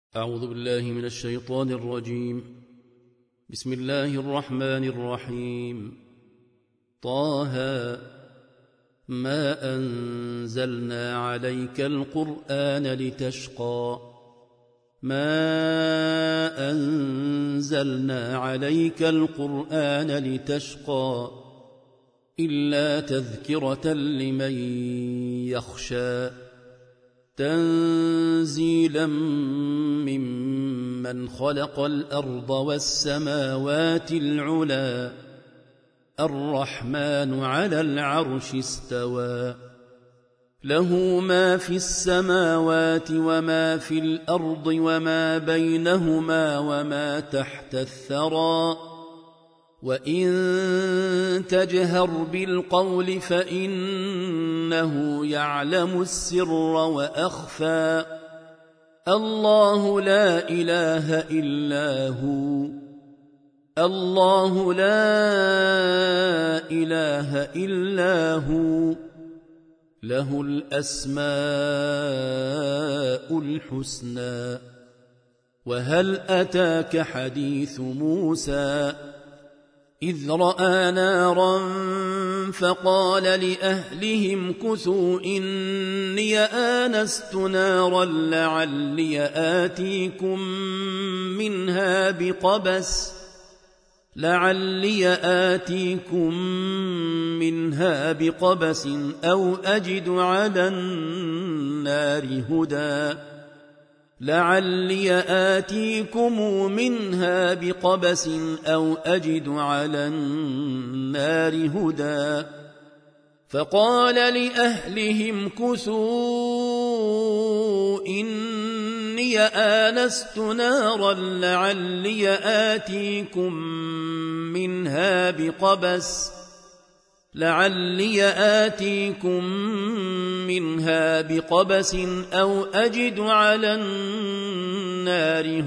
أعوذ بالله من الشيطان الرجيم. بسم الله الرحمن الرحيم. طه ما أنزلنا عليك القرآن لتشقى إلا تذكرة لمن يخشى تنزيلا ممن خلق الأرض والسماوات العلى الرحمن على العرش استوى له ما في السماوات وما في الأرض وما بينهما وما تحت الثرى وإن تجهر بالقول فإنه يعلم السر وأخفى الله لا إله إلا هو له الأسماء الحسنى. وهل أتاك حديث موسى إذ رأى نارا فقال لأهلهم كثوا إني آنست نارا لعلي آتيكم منها بقبس أو أجد على النار هدى فقال لأهلهم كثوا إني آنست نارا لعلي آتيكم منها بقبس أو أجد على النار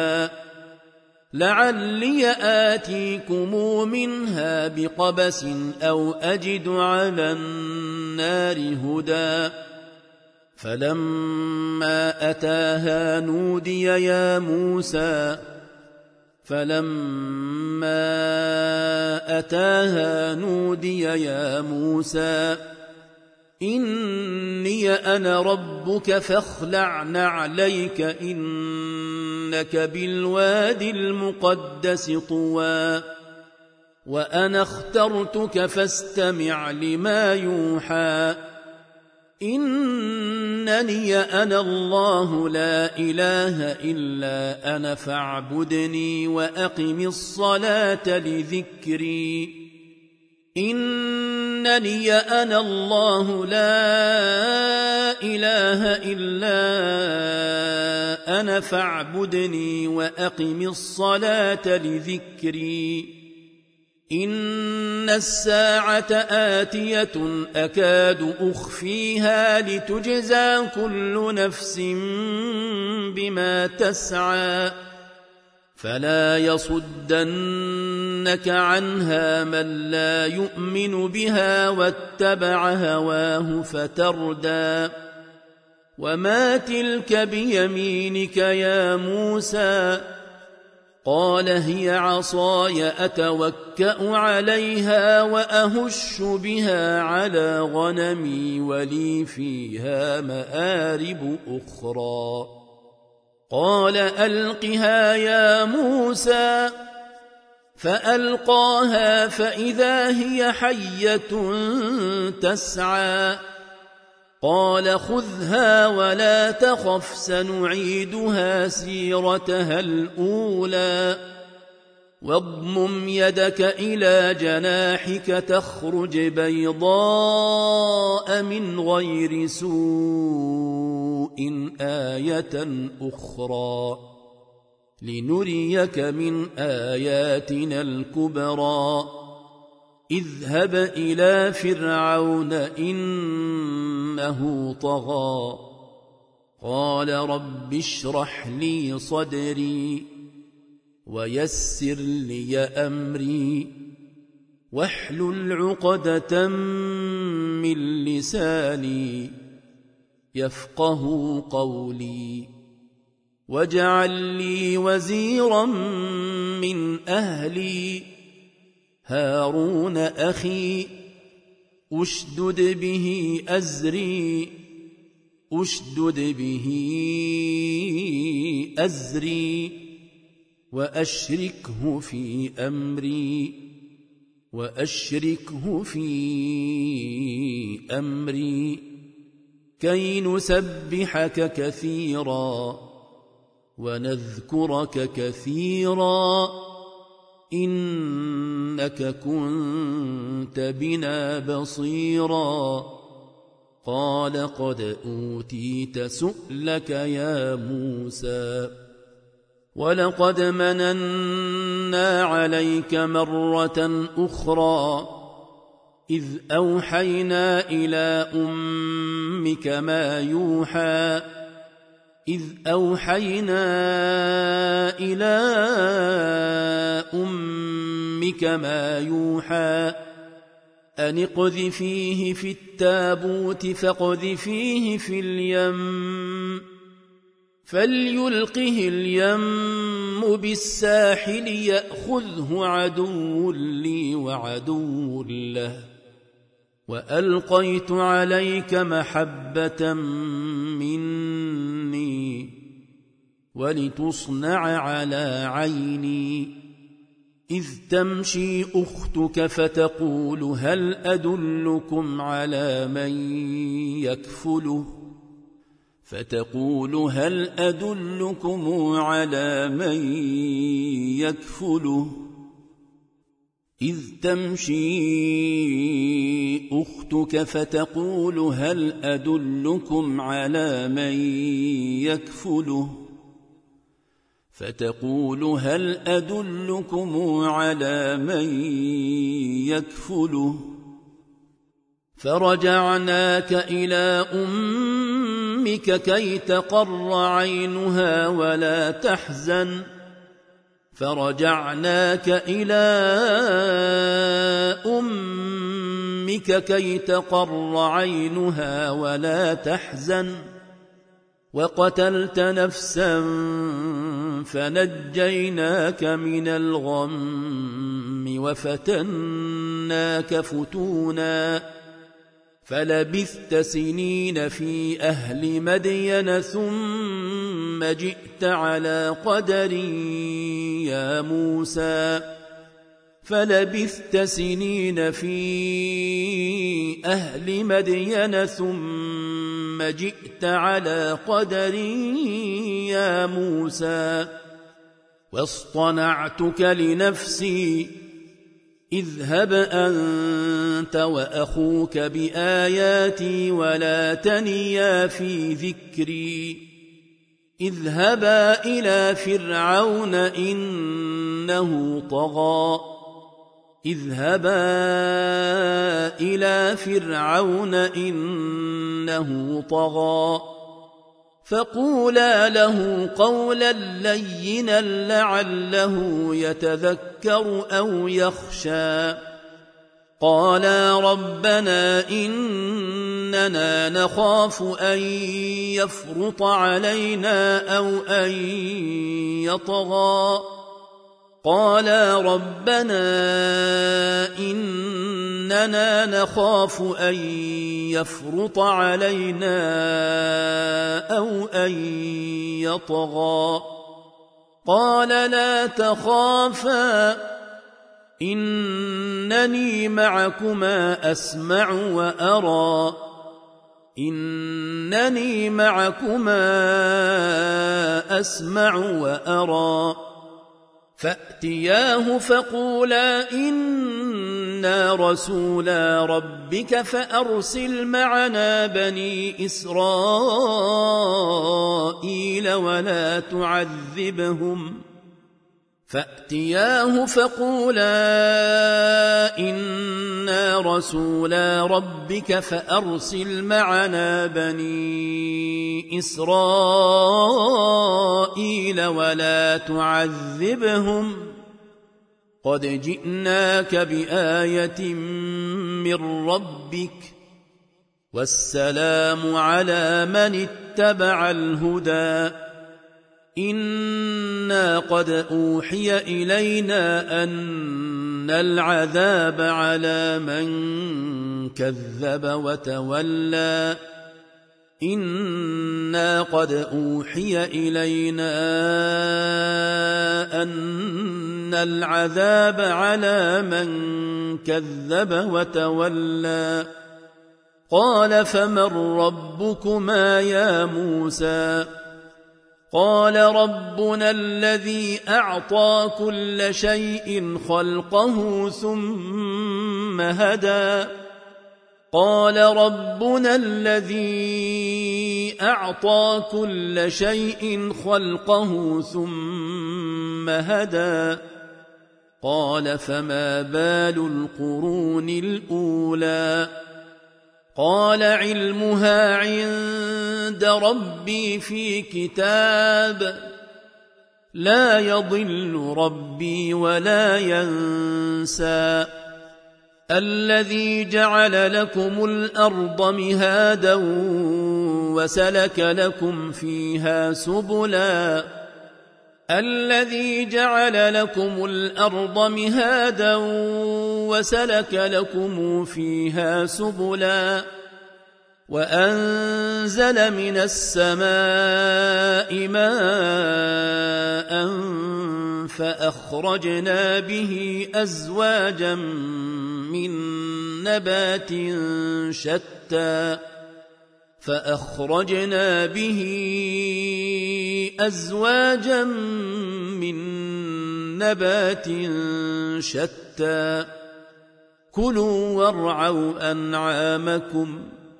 هدى فلما أتاها نودي يا موسى إني أنا ربك فاخلع نعليك إنك بالواد المقدس طوى وأنا اخترتك فاستمع لما يوحى إنني أنا الله لا إله إلا أنا فاعبدني وأقم الصلاة لذكري إنني أنا الله لا إله إلا أنا فاعبدني وأقم الصلاة لذكري إن الساعة آتية أكاد أخفيها لتجزى كل نفس بما تسعى فلا يصدنك عنها من لا يؤمن بها واتبع هواه فتردى وما تلك بيمينك يا موسى قال هي عصاي أتوكأ عليها وأهش بها على غنمي ولي فيها مآرب أخرى قال ألقها يا موسى فألقاها فإذا هي حية تسعى قال خذها ولا تخف سنعيدها سيرتها الأولى واضمم يدك إلى جناحك تخرج بيضاء من غير سوء آية أخرى لنريك من آياتنا الكبرى اذهب إلى فرعون إنه طغى قال رب اشرح لي صدري ويسر لي أمري واحلل عقدة من لساني يفقه قولي واجعل لي وزيرا من أهلي هارون أخي أشدد به أزري وأشركه في أمري كي نسبحك كثيرا ونذكرك كثيرا إنك كنت بنا بصيرا قال قد أوتيت سؤلك يا موسى ولقد مننا عليك مرة أخرى إذ أوحينا إلى أمك ما يوحى أن اقذفيه في التابوت فاقذفيه في اليم فليلقه اليم بالساحل يأخذه عدو لي وعدو له وألقيت عليك محبة مني ولتصنع على عيني إذ تمشي أختك فتقول هل أدلكم على من يكفله إذ تمشي أختك فتقول هل أدلكم على من يكفله فرجعناك إلى أمك كي تقر عينها ولا تحزن وقتلت نفسا فنجيناك من الغم وفتناك فتونا فلبثت سنين في أهل مدين ثم جئت على قدر يا موسى واصطنعتك لنفسي اذهب أنت وأخوك بآياتي ولا تنيا في ذكري اذهبا إلى فرعون إنه طغى فقولا له قولا لينا لعله يتذكر أو يخشى قالا ربنا إننا نخاف أن يفرط علينا أو أن يطغى قالا ربنا إننا نخاف أن يفرط علينا أو أن يطغى قال لا تخافا إنني معكما أسمع وأرى فأتياه فقولا إنا رسولا ربك فأرسل معنا بني إسرائيل ولا تعذبهم قد جئناك بآية من ربك والسلام على من اتبع الهدى إنا قد أوحي إلينا أن العذاب على من كذب وتولى إنا قد أوحي إلينا أن العذاب على من كذب وتولى قال فمن ربكما يا موسى قال ربنا الذي أعطى كل شيء خلقه ثم هدى قال ربنا الذي أعطى كل شيء خلقه ثم هدى قال فما بال القرون الأولى قال علمها عند ربي في كتاب لا يضل ربي ولا ينسى الذي جعل لكم الأرض مهادا وسلك لكم فيها سبلا الذي جعل لكم الأرض مهادا وسلك لكم فيها سبلا وأنزل من السماء ماء فأخرجنا به أزواجا من نبات شتى كلوا وارعوا أنعامكم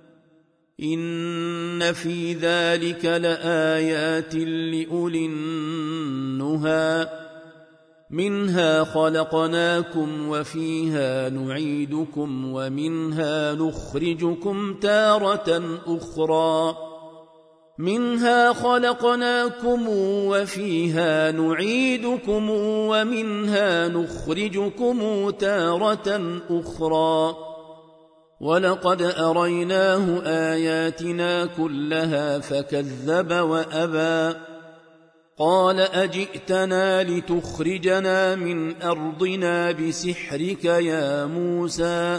إن في ذلك لآيات لأولي النهى منها خلقناكم وفيها نعيدكم ومنها نخرجكم تارة أخرى منها خلقناكم وفيها نعيدكم ومنها نخرجكم تارة أخرى ولقد أريناه آياتنا كلها فكذب وأبى قال أجئتنا لتخرجنا من أرضنا بسحرك يا موسى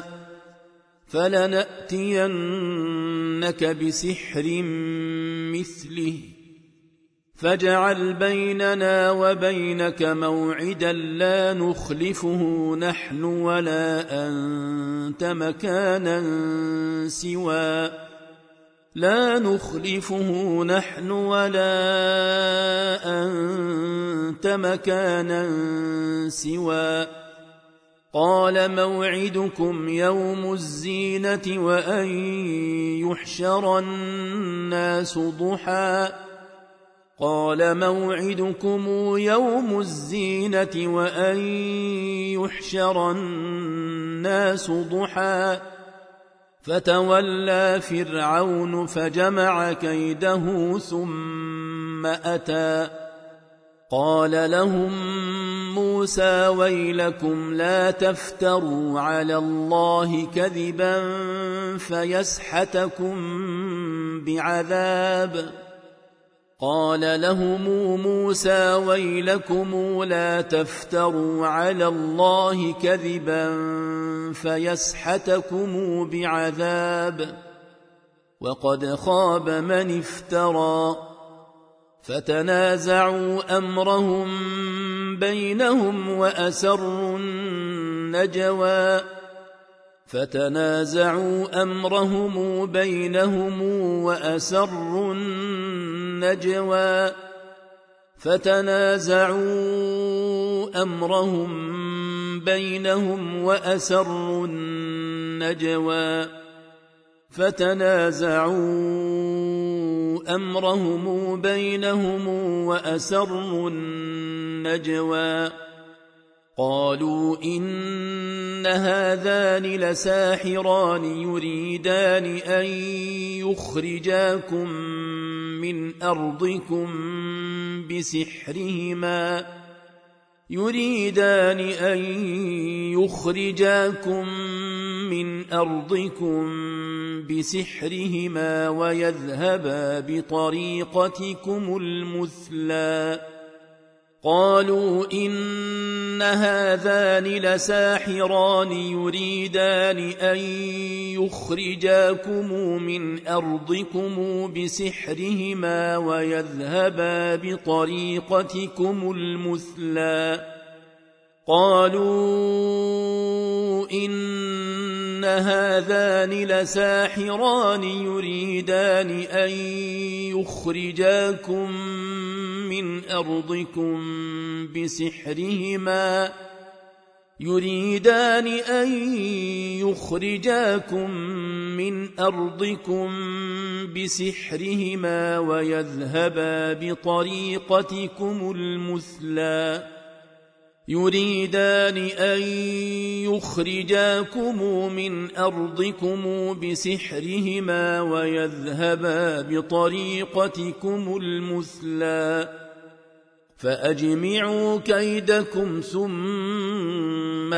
فلنأتينك بسحر مثله فاجعل بيننا وبينك موعدا لا نخلفه نحن ولا أنت مكانا سوى قال موعدكم يوم الزينة وأن يحشر الناس ضحى قال موعدكم يوم الزينة وأن يحشر الناس ضحى فتولى فرعون فجمع كيده ثم أتى قال لهم موسى ويلكم لا تفتروا على الله كذبا فيسحتكم بعذاب قال لهم موسى ويلكم لا تفتروا على الله كذبا فيسحتكم بعذاب وقد خاب من افترى فتنازعوا أمرهم بينهم وأسروا النجوى قالوا إن هذان لساحران يريدان أن يخرجاكم من أرضكم بسحرهما ويذهبا بطريقتكم المثلى قالوا إن هذان لساحران يريدان أن يخرجاكم من أرضكم بسحرهما ويذهبا بطريقتكم المثلى قالوا إن هذان لساحران يريدان أن يخرجاكم من أرضكم بسحرهما ويذهبا بطريقتكم المثلى فأجمعوا كيدكم ثم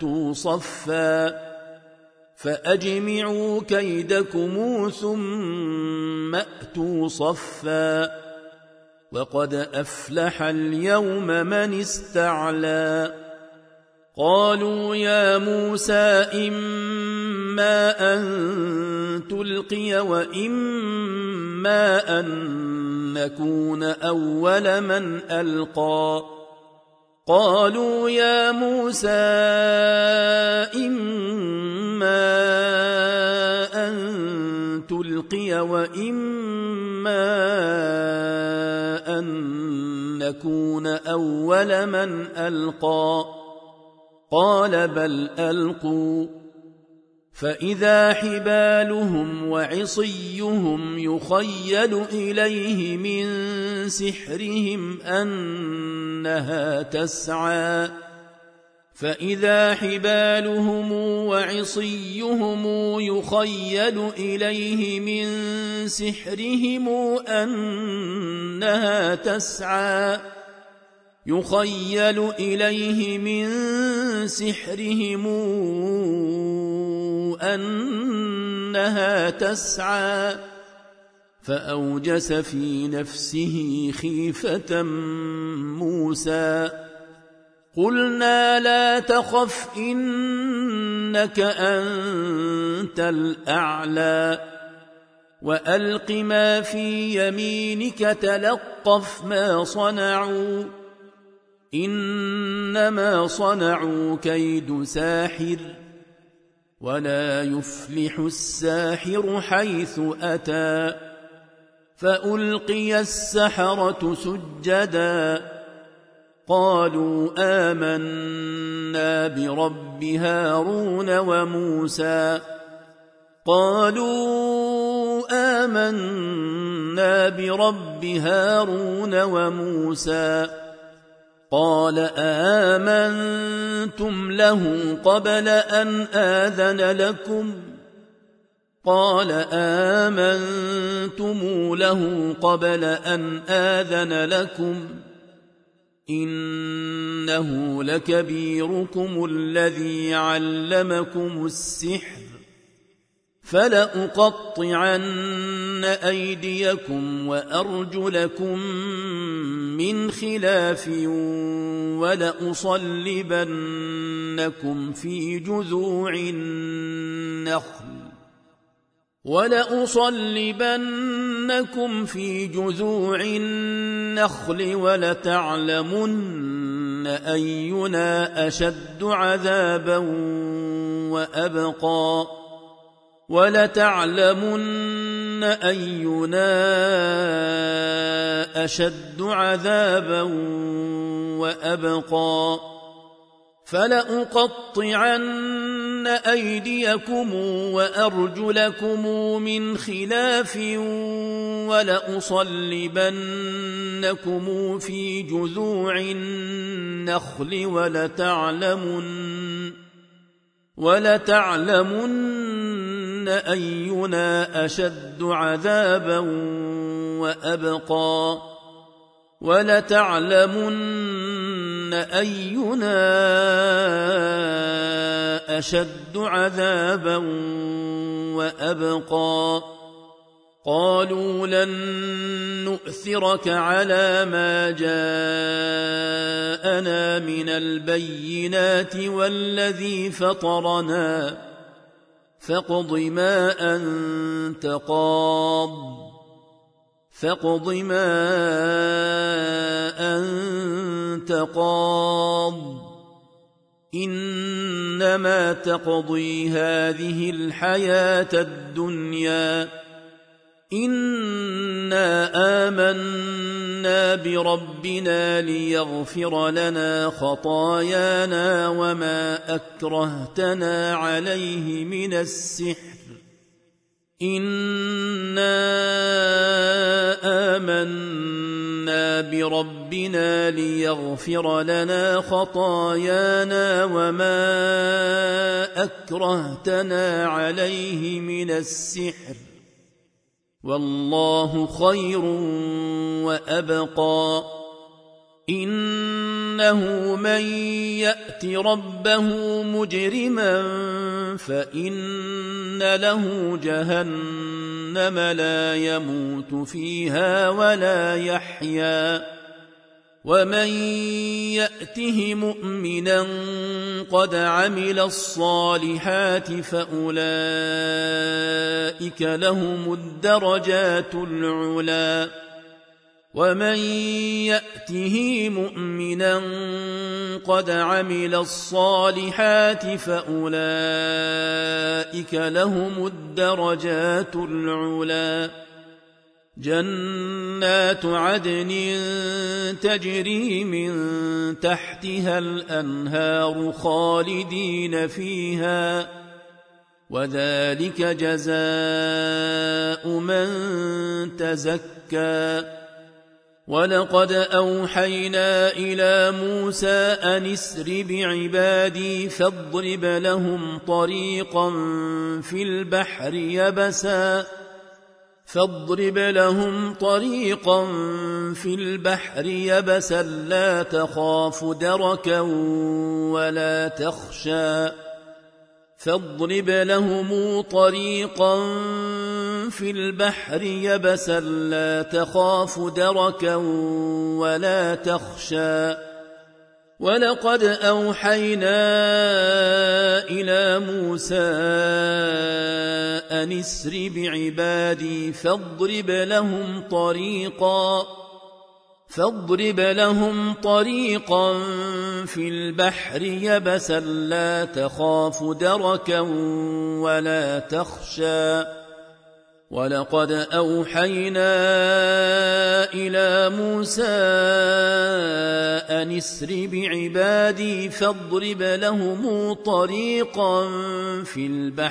أتوا صفا وقد أفلح اليوم من استعلى قالوا يا موسى إما أن تلقي وإما أن نكون أول من ألقى قالوا يا موسى إما أن تلقي وإما أن نكون أول من ألقى قال بل ألقوا فإذا حبالهم وعصيهم يخيل إليه من سحرهم أنها تسعى فأوجس في نفسه خيفة موسى قلنا لا تخف إنك أنت الأعلى وألق ما في يمينك تلقف ما صنعوا إنما صنعوا كيد ساحر ولا يفلح الساحر حيث أتى فألقي السحرة سجدا قالوا آمنا برب هارون وموسى قال آمنتم له قبل أن آذن لكم إنه لكبيركم الذي علمكم السحر فلأقطعن أيديكم وأرجلكم من خلاف ولأصلبنكم في جذوع النخل ولتعلمن أينا أشد عذابا وأبقى فلأقطعن أيديكم وأرجلكم من خلاف ولأصلبنكم في جذوع النخل ولتعلمن أينا أشد عذابا وأبقى ولتعلمن أينا أشد عذابا وأبقى قالوا لن نؤثرك على ما جاءنا من البينات والذي فطرنا فاقض ما أنت قاض إنما تقضي هذه الحياة الدنيا إنا آمنا بربنا ليغفر لنا خطايانا وما أكرهتنا عليه من السحر إنا آمنا بربنا ليغفر لنا خطايانا وما أكرهتنا عليه من السحر والله خير وأبقى إنه من يأت ربه مجرما فإن له جهنم لا يموت فيها ولا يحيا ومن يأته مؤمنا قد عمل الصالحات فأولئك لهم الدرجات العلى ومن يأته مؤمنا قد عمل الصالحات فأولئك لهم الدرجات العلى جنات عدن تجري من تحتها الأنهار خالدين فيها وذلك جزاء من تزكى ولقد أوحينا إلى موسى أن اسر بعبادي فاضرب لهم طريقا في البحر يبسا لا تخاف دركا ولا تخشى فاضرب لهم طريقا في البحر يبسا لا تخاف دركا ولا تخشى ولقد أوحينا إلى موسى أن اسر بعبادي فاضرب لهم طريقا في البحر يبسا لا تخاف دركا ولا تخشى ولقد أوحينا إلى موسى أن اسر بعبادي فاضرب لهم طريقا في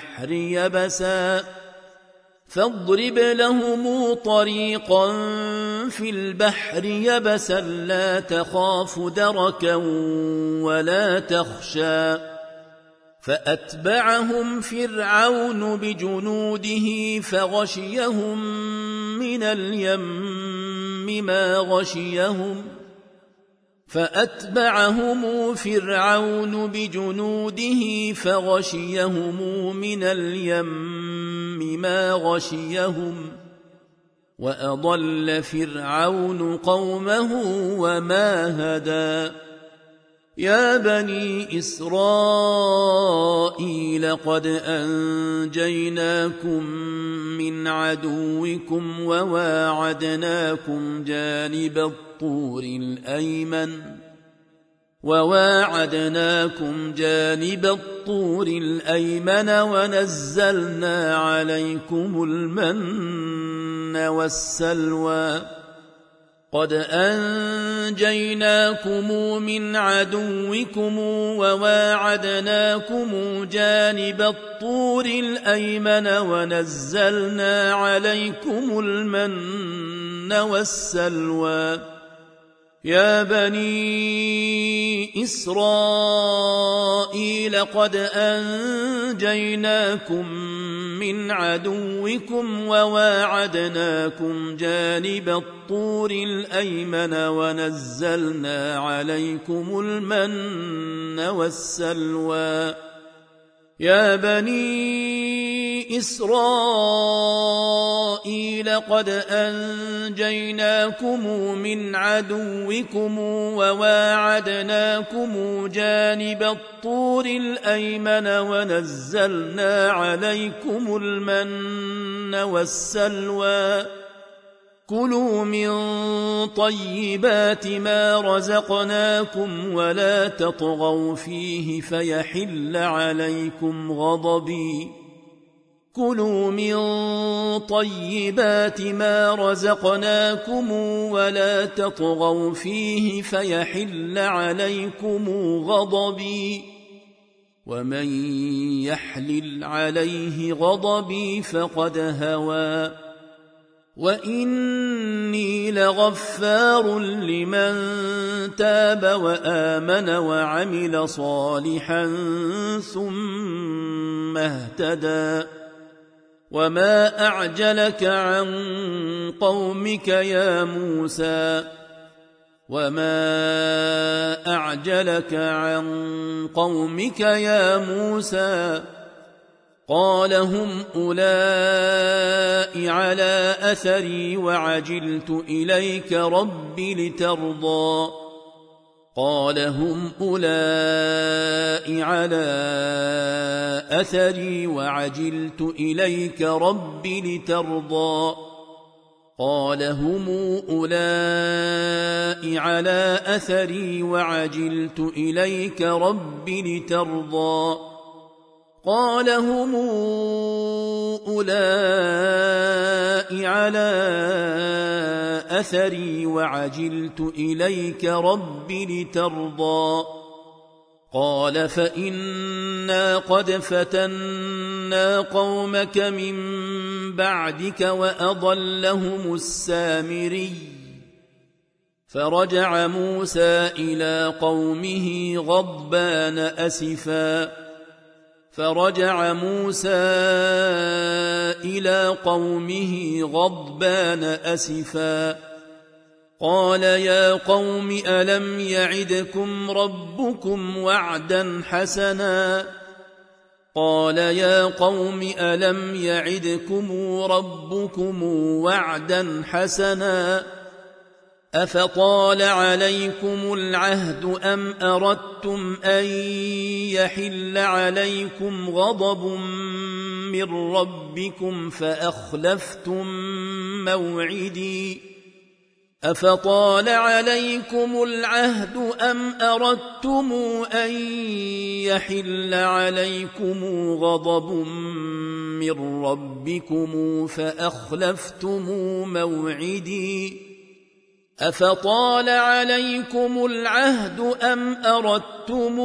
البحر يبسا لا تخاف دركا ولا تخشى فأتبعهم فرعون بجنوده فغشيهم من اليم ما غشيهم وأضل فرعون قومه وما هدى يا بني إسرائيل قد أنجيناكم من عدوكم وواعدناكم جانب الطور الأيمن ونزلنا عليكم المن والسلوى قد أنجيناكم من عدوكم وواعدناكم جانب الطور الأيمن ونزلنا عليكم المن والسلوى يا بني إسرائيل قد أنجيناكم من عدوكم وواعدناكم جانب الطور الأيمن ونزلنا عليكم المن والسلوى يا بني إسرائيل قد أنجيناكم من عدوكم وواعدناكم جانب الطور الأيمن ونزلنا عليكم المن والسلوى كلوا من طيبات ما رزقناكم ولا تطغوا فيه فيحل عليكم غضبي كلوا من طيبات ما رزقناكم ولا تطغوا فيه فيحل عليكم غضبي ومن يحلل عليه غضبي فقد هوى وإني لغفار لمن تاب وآمن وعمل صالحا ثم اهتدى وما أعجلك عن قومك يا موسى وما أعجلك عن قومك يا موسى قال هم أولئك على أثري وعجلت إليك رب لترضى قال هم أولئك على أثري وعجلت إليك رب لترضى قال هم أولئك على أثري وعجلت إليك رب لترضى قال هم أولئك على أثري وعجلت إليك رب لترضى قال فإنا قد فتنا قومك من بعدك وأضلهم السامري فرجع موسى إلى قومه غضبان أسفا فرجع موسى إلى قومه غضبان أسفا قال يا قوم ألم يعدكم ربكم وعدا حسنا قال يا قوم ألم يعدكم ربكم وعدا حسنا أفطال عليكم العهد أم أردتم أن يحل عليكم غضب من ربكم فأخلفتم موعدي أفطال عليكم العهد أم أردتم أن يحل عليكم غضب من ربكم فأخلفتم موعدي أفطال عليكم العهد أم أردتم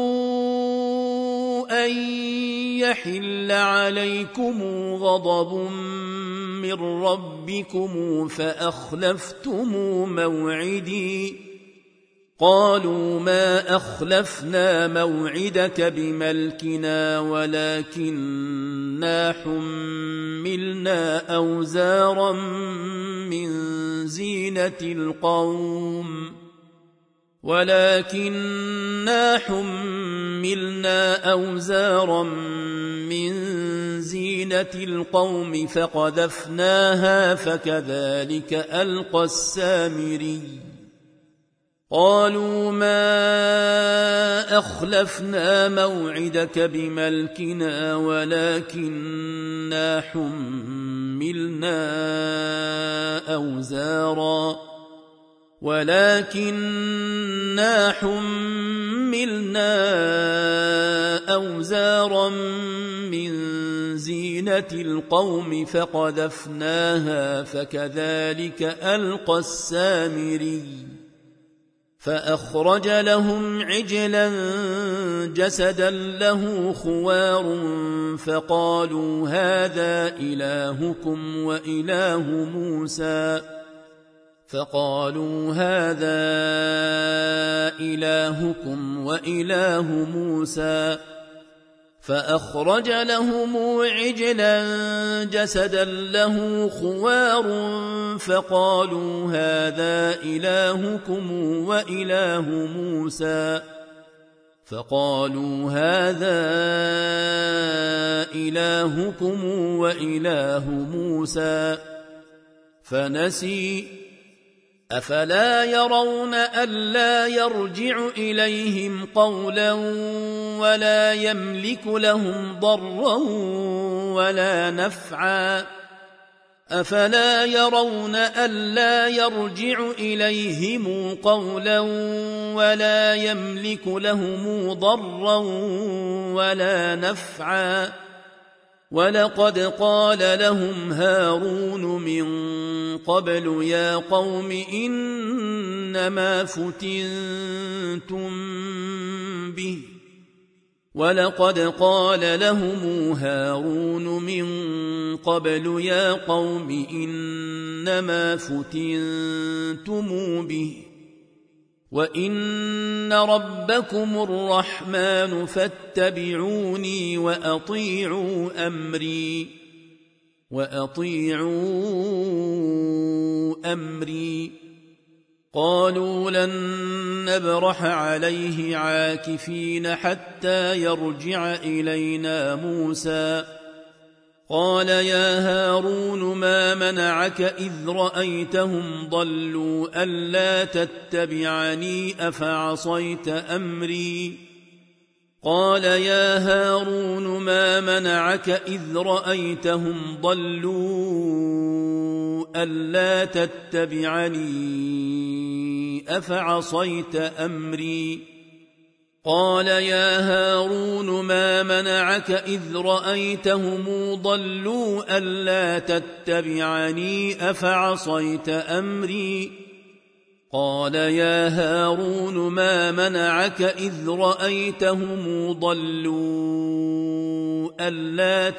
أن يحل عليكم غضب من ربكم فأخلفتم موعدي قالوا ما أخلفنا موعدك بملكنا ولكننا حملنا أوزارا من زينة القوم فقذفناها فكذلك ألقى السامري قالوا ما أخلفنا موعدك بملكنا ولكننا حملنا أوزارا من زينة القوم فقذفناها فكذلك ألقى السامري فأخرج لهم عجلا جسدا له خوار فقالوا هذا إلهكم وإله موسى فقالوا هذا إلهكم وإله موسى فأخرج لهم عجلا جسدا له خوار فقالوا هذا إلهكم وإله موسى فنسي أفلا يرون ألا يرجع إليهم قولا ولا يملك لهم ضرا ولا نفعا ولقد قال لهم هارون من قبل يا قوم إنما فتنتم به وإن ربكم الرحمن فاتبعوني وأطيعوا أمري قالوا لن نبرح عليه عاكفين حتى يرجع إلينا موسى قال يا هارون ما منعك إذ رأيتهم ضلوا ألا تتبعني أفعصيت أمري قال يا هارون ما منعك إذ رأيتهم ضلوا ألا تتبعني أفعصيت أمري قال يا هارون ما منعك إذ رأيتهم ضلوا ألا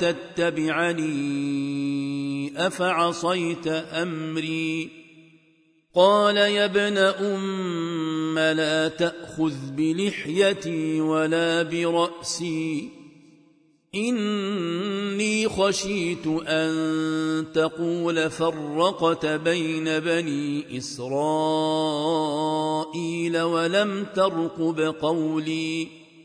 تتبعني أفعصيت أمري قال يا ابن أم لا تأخذ بلحيتي ولا برأسي إني خشيت أن تقول فرقت بين بني إسرائيل ولم ترقب قولي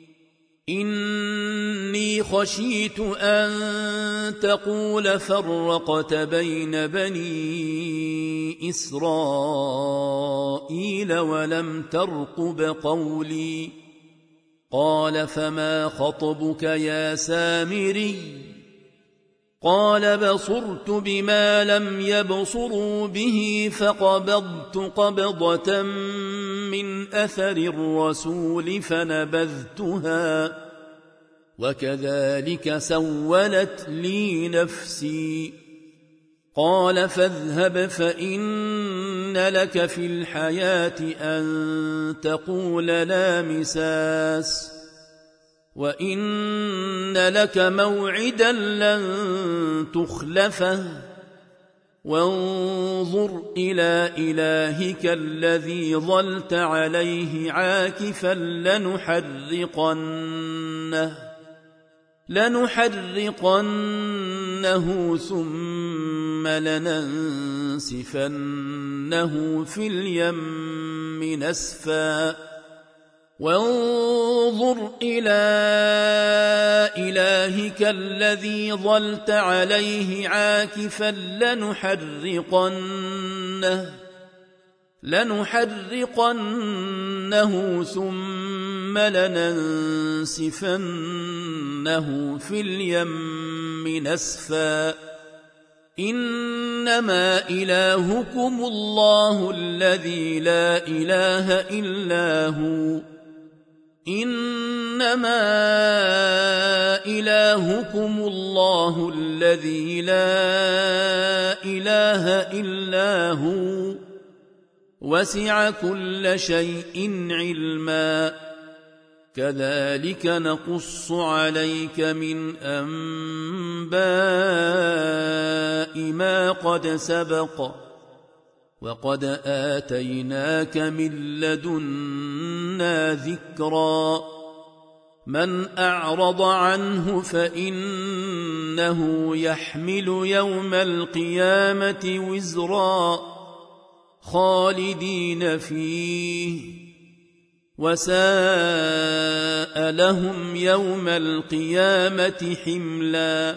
قال فما خطبك يا سامري قال بصرت بما لم يبصروا به فقبضت قبضة من أثر الرسول فنبذتها وكذلك سولت لي نفسي قال فاذهب فإن لك في الحياة أن تقول لا مساس وإن لك موعدا لن تخلفه وانظر إلى إلهك الذي ظلت عليه عاكفا لنحرقنه ثم لننسفنه في اليم نسفا وانظر إلى إلهك الذي ظلت عليه عاكفا لنحرقنه ثم لننسفنه في اليم نسفا إنما إلهكم الله الذي لا إله إلا هو وسع كل شيء علما كذلك نقص عليك من أنباء ما قد سبق وقد آتيناك من لدنا ذكرا من أعرض عنه فإنه يحمل يوم القيامة وزرا خالدين فيه وساء لهم يوم القيامة حملا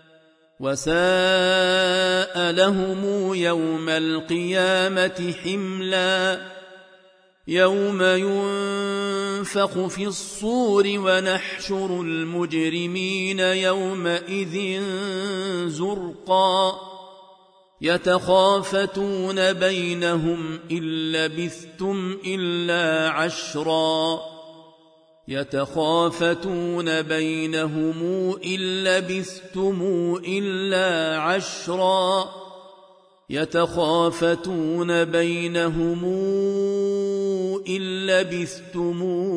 وساء لهم يوم القيامة حملا يوم ينفخ في الصور ونحشر المجرمين يومئذ زرقا يتخافتون بينهم إن لبثتم إلا عشرا يتخافتون بينهم إن لبثتم إلا عشرا يتخافتون بينهم إن لبثتم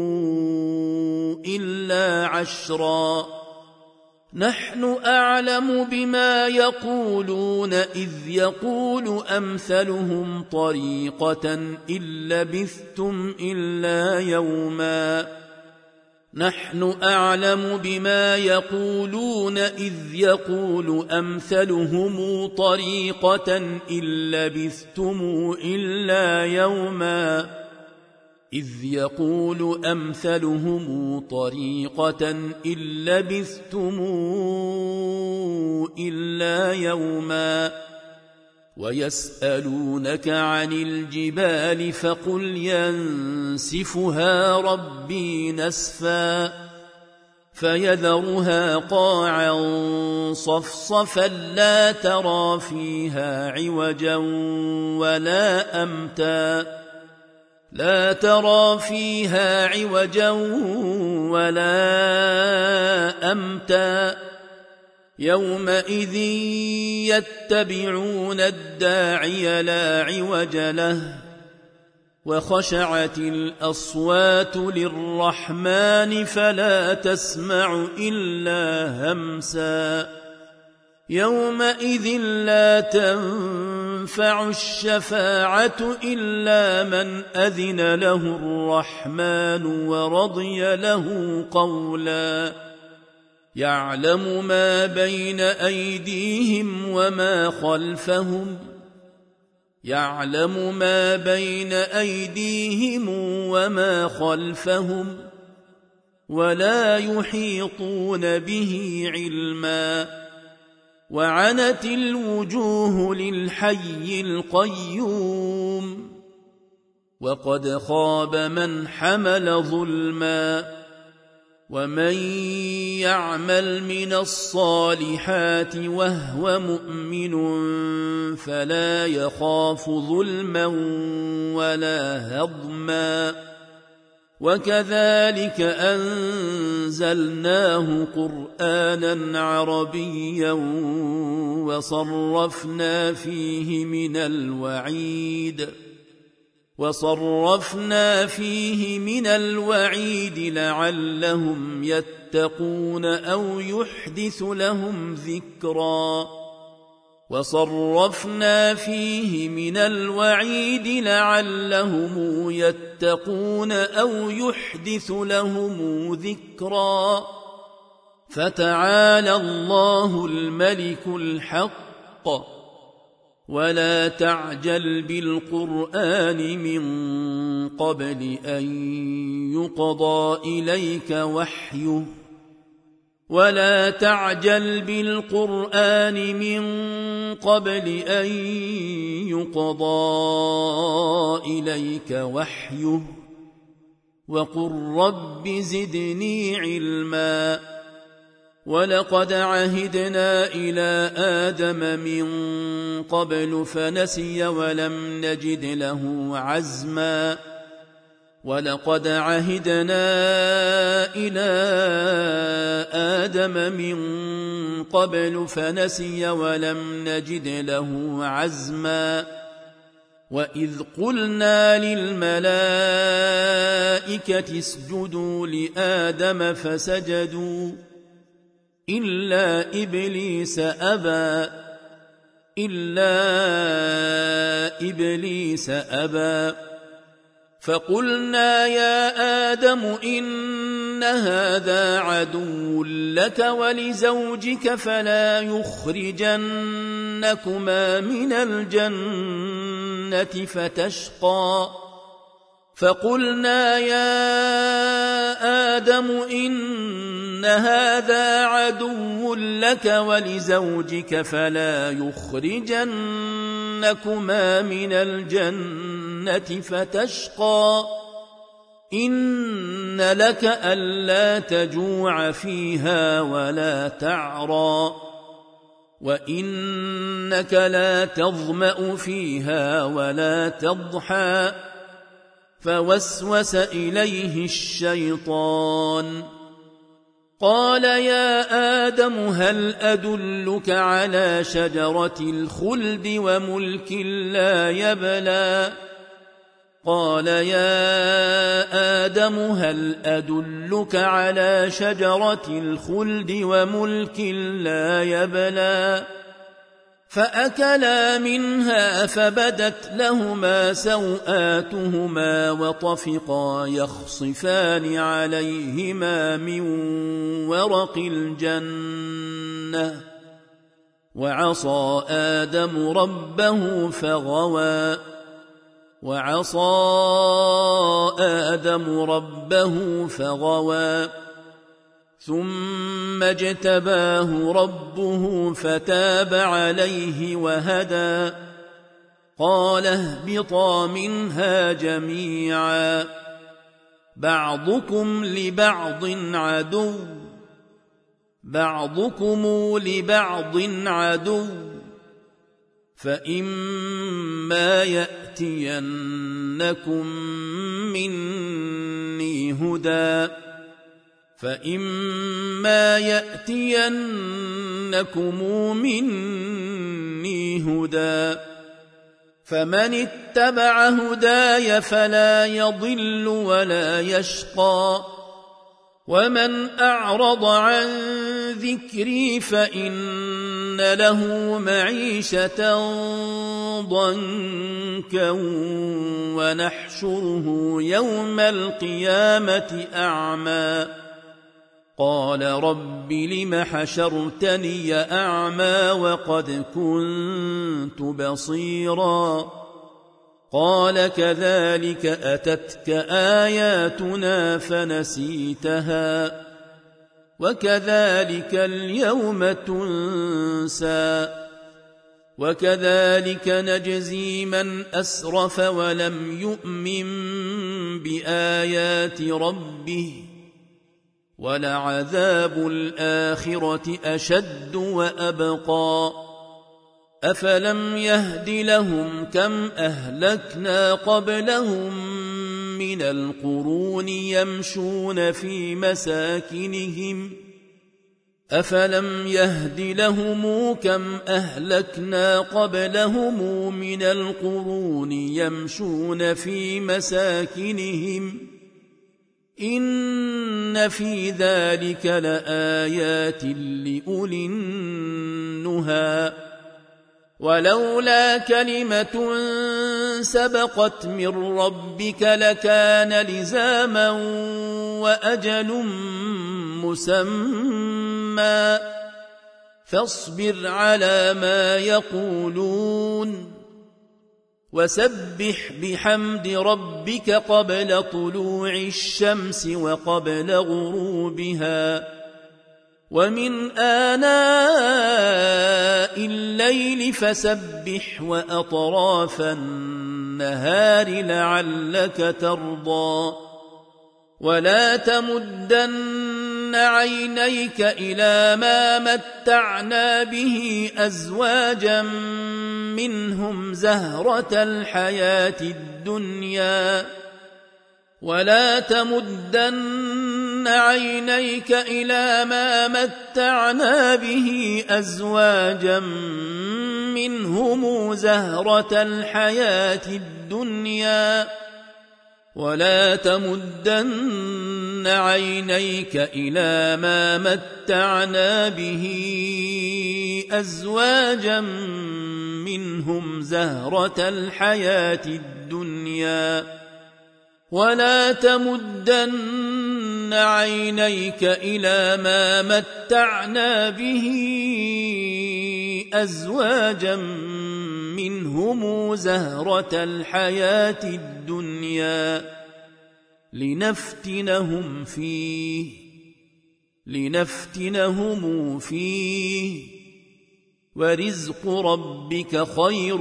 إلا عشرا نحن أعلم بما يقولون إذ يقول أمثلهم طريقة إن لبثتم إلا يوما نحن أعلم بما يقولون إذ يقول أمثلهم طريقة إن لبثتم إلا يوما إذ يقول أمثلهم طريقة إن لبثتم إلا يوما ويسألونك عن الجبال فقل ينسفها ربي نسفا فيذرها قاعا صفصفا لا ترى فيها عوجا ولا أمتا لا ترى فيها عوجا ولا أمتا يومئذ يتبعون الداعي لا عوج له وخشعت الأصوات للرحمن فلا تسمع إلا همسا يومئذ لا تنفع الشفاعة إلا من أذن له الرحمن ورضي له قولا يعلم ما بين أيديهم وما خلفهم يعلم ما بين أيديهم وما خلفهم ولا يحيطون به علما وعنت الوجوه للحي القيوم وقد خاب من حمل ظلما ومن يعمل من الصالحات وهو مؤمن فلا يخاف ظلما ولا هضما وكذلك أنزلناه قرآنا عربيا وصرفنا فيه من الوعيد لعلهم يتقون أو يحدث لهم ذكرا وصرفنا فيه من الوعيد لعلهم يتقون أو يحدث لهم ذكرا فتعالى الله الملك الحق ولا تعجل بالقرآن من قبل أن يقضى إليك وحيه ولا تعجل بالقرآن من قبل أن يقضى إليك وحيه وقل رب زدني علما ولقد عهدنا إلى آدم من قبل فنسي ولم نجد له عزما ولقد عهدنا إلى آدم من قبل فنسي ولم نجد له عزما وإذ قلنا للملائكة اسجدوا لآدم فسجدوا إلا إبليس أبى إلا إبليس أبى فقلنا يا آدم إن هذا عدو لك ولزوجك فلا يخرجنكما من الجنة فتشقى فقلنا يا آدم إن هذا عدو لك ولزوجك فلا يخرجنكما من الجنة فتشقى إن لك ألا تجوع فيها ولا تعرى وإنك لا تظمأ فيها ولا تضحى فوسوس إليه الشيطان قال يا آدم هل أدلك على شجرة الخلد وملك لا يبلى قال يا آدم هل أدلك على شجرة الخلد وملك لا يبلى فأكلا منها فبدت لهما سوآتهما وطفقا يخصفان عليهما من ورق الجنة وعصى آدم ربه فغوى ثم اجتباه ربه فتاب عليه وهدى قال اهبطا منها جميعا بعضكم لبعض عدو فإما يأتينكم مني هدى فمن اتبع هداي فلا يضل ولا يشقى ومن أعرض عن ذكري فإن له معيشة ضنكا ونحشره يوم القيامة أعمى قال رب لم حشرتني أعمى وقد كنت بصيرا قال كذلك أتتك آياتنا فنسيتها وكذلك اليوم تنسى وكذلك نجزي من أسرف ولم يؤمن بآيات ربه ولعذاب الآخرة أشد وأبقى أفلم يهد لهم كم أهلكنا قبلهم من القرون يمشون في مساكنهم إن في ذلك لآيات لأولي النهى ولولا كلمة سبقت من ربك لكان لزاما وأجل مسمى فاصبر على ما يقولون وسبح بحمد ربك قبل طلوع الشمس وقبل غروبها ومن آناء الليل فسبح وأطراف النهار لعلك ترضى ولا تمدن عينيك إلى ما متعنا به أزواجا منهم زهرة الحياة الدنيا ولا تمدن عينيك إلى ما متعنا به أزواجا منهم زهرة الحياة الدنيا ولا تمدن عينيك إلى ما متعنا به أزواجا منهم زهرة الحياة الدنيا ولا تمدن عينيك إلى ما متعنا به أزواجا منهم زهرة الحياة الدنيا لنفتنهم فيه ورزق ربك خير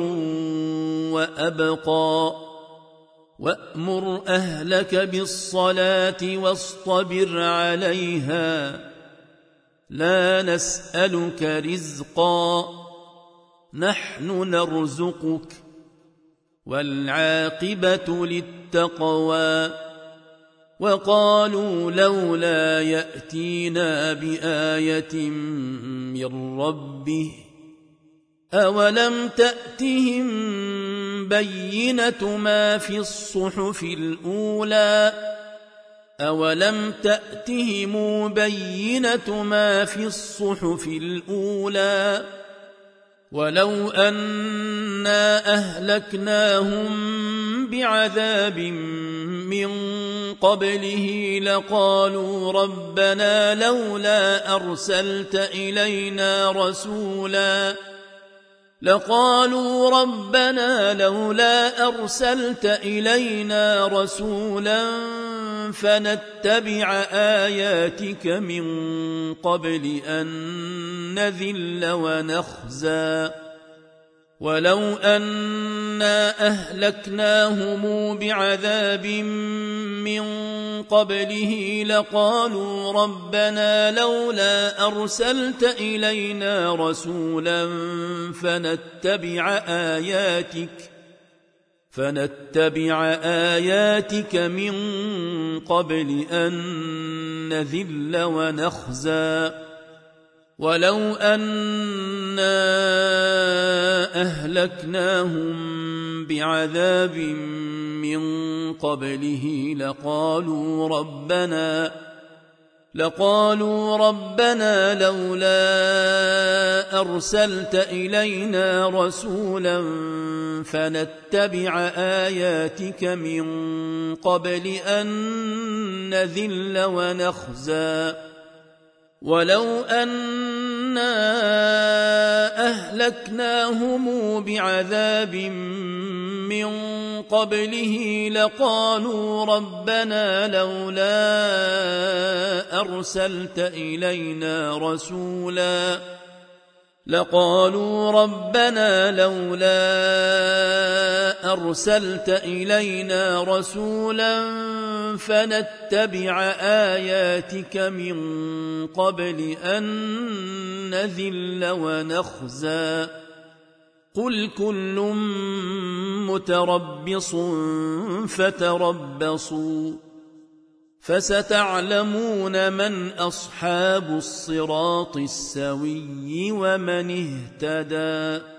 وأبقى وأمر أهلك بالصلاة واصطبر عليها لا نسألك رزقا نحن نرزقك والعاقبة للتقوى وقالوا لولا يأتينا بآية من ربه أولم تأتهم بينة ما في الصحف الأولى ولو أنا أهلكناهم بعذاب من قبله لقالوا ربنا لولا أرسلت إلينا رسولا فنتبع آياتك من قبل أن نذل ونخزى ولو أنا أهلكناهم بعذاب من قبله لقالوا ربنا لولا أرسلت إلينا رسولا فنتبع آياتك من قبل أن نذل ونخزى ولو أنا أهلكناهم بعذاب من قبله لقالوا ربنا لولا أرسلت إلينا رسولا فنتبع آياتك من قبل أن نذل ونخزى ولو أنا أهلكناهم بعذاب من قبله لقالوا ربنا لولا أرسلت إلينا رسولا فنتبع آياتك من قبل أن نذل ونخزى قل كل متربص فتربصوا فستعلمون من أصحاب الصراط السوي ومن اهتدى